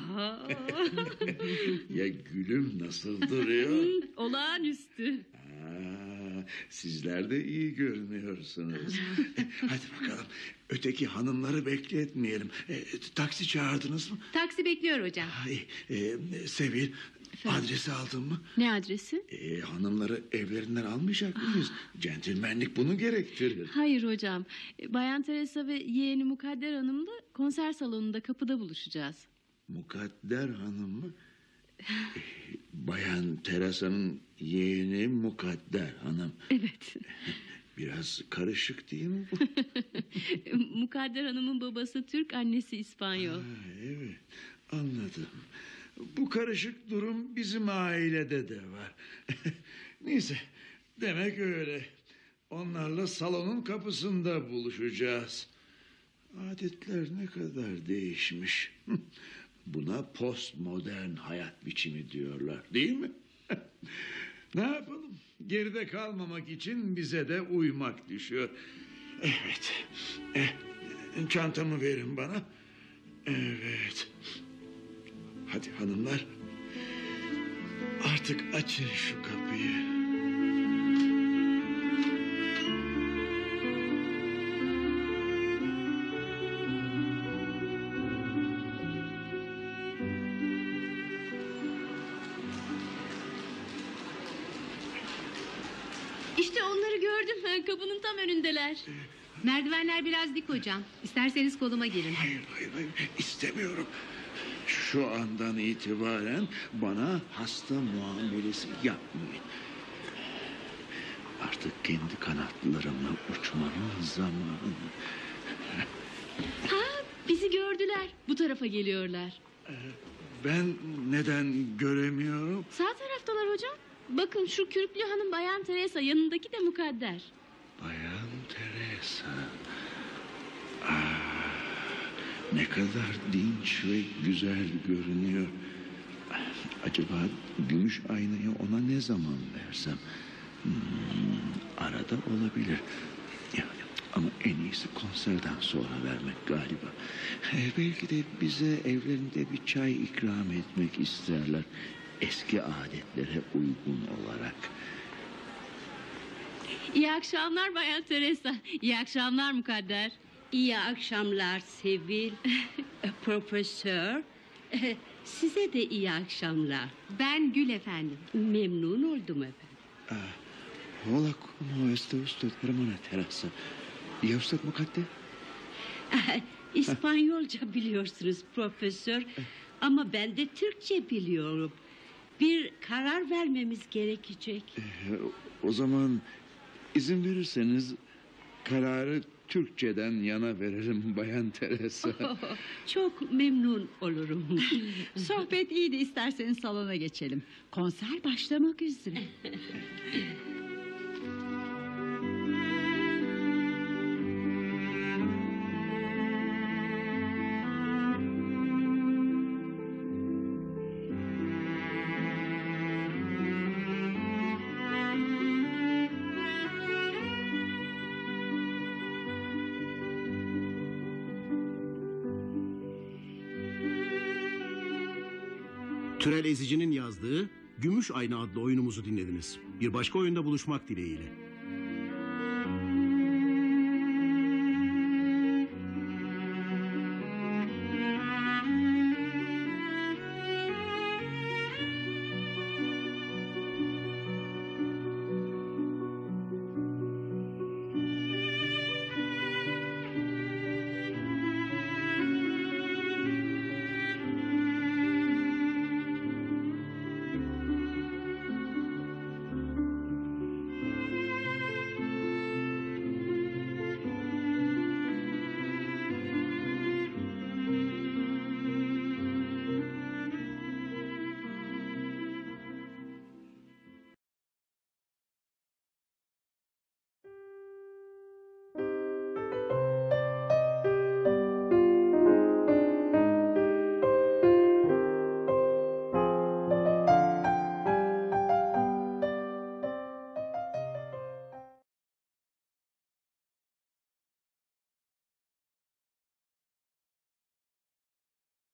Ya gülüm nasıl duruyor? Olağanüstü. Aa, sizler de iyi görünüyorsunuz. Hadi bakalım öteki hanımları bekletmeyelim. E, taksi çağırdınız mı? Taksi bekliyor hocam. Ay, e, Sevil, adresi aldın mı? Ne adresi? E, hanımları evlerinden almayacak mıyız? Centilmenlik bunu gerektirir. Hayır hocam. Bayan Teresa ve yeğeni Mukadder Hanım'la konser salonunda kapıda buluşacağız. Mukadder Hanım mı? Bayan Teresa'nın yeğeni Mukadder Hanım. Evet. Biraz karışık değil mi bu? Mukadder Hanım'ın babası Türk, annesi İspanyol. Ha, evet, anladım. Bu karışık durum bizim ailede de var. Neyse, demek öyle. Onlarla salonun kapısında buluşacağız. Adetler ne kadar değişmiş. Buna postmodern hayat biçimi diyorlar, değil mi? Ne yapalım? Geride kalmamak için bize de uymak düşüyor. Evet. Eh, çantamı verin bana. Evet. Hadi hanımlar. Artık açın şu kapıyı. İşte onları gördüm. Kapının tam önündeler. Merdivenler biraz dik hocam. İsterseniz koluma girin. Hayır, hayır, hayır. İstemiyorum. Şu andan itibaren bana hasta muamelesi yapmayın. Artık kendi kanatlarımla uçmanın zamanı. Ha, bizi gördüler. Bu tarafa geliyorlar. Ben neden göremiyorum? Sağ taraftalar hocam. Bakın şu kürklü hanım Bayan Teresa, yanındaki de mukadder. Bayan Teresa. Ah, ne kadar dinç ve güzel görünüyor. Acaba gümüş aynayı ona ne zaman versem? Hmm, arada olabilir. Yani, ama en iyisi konserden sonra vermek galiba. E, belki de bize evlerinde bir çay ikram etmek isterler. Eski adetlere uygun olarak. İyi akşamlar Bayan Teresa. İyi akşamlar mukadder. İyi akşamlar Sevil. Profesör. Size de iyi akşamlar. Ben Gül efendim. Memnun oldum efendim. Ah, hola, ¿cómo está usted, hermana Teresa? ¿Y usted mukadder? İspanyolca biliyorsunuz profesör. Ama ben de Türkçe biliyorum. Bir karar vermemiz gerekecek. Ee, o zaman izin verirseniz kararı Türkçeden yana verelim Bayan Teresa. Çok memnun olurum. Sohbet iyiydi, isterseniz salona geçelim. Konser başlamak üzere. Türel Ezici'nin yazdığı Gümüş Ayna adlı oyunumuzu dinlediniz. Bir başka oyunda buluşmak dileğiyle.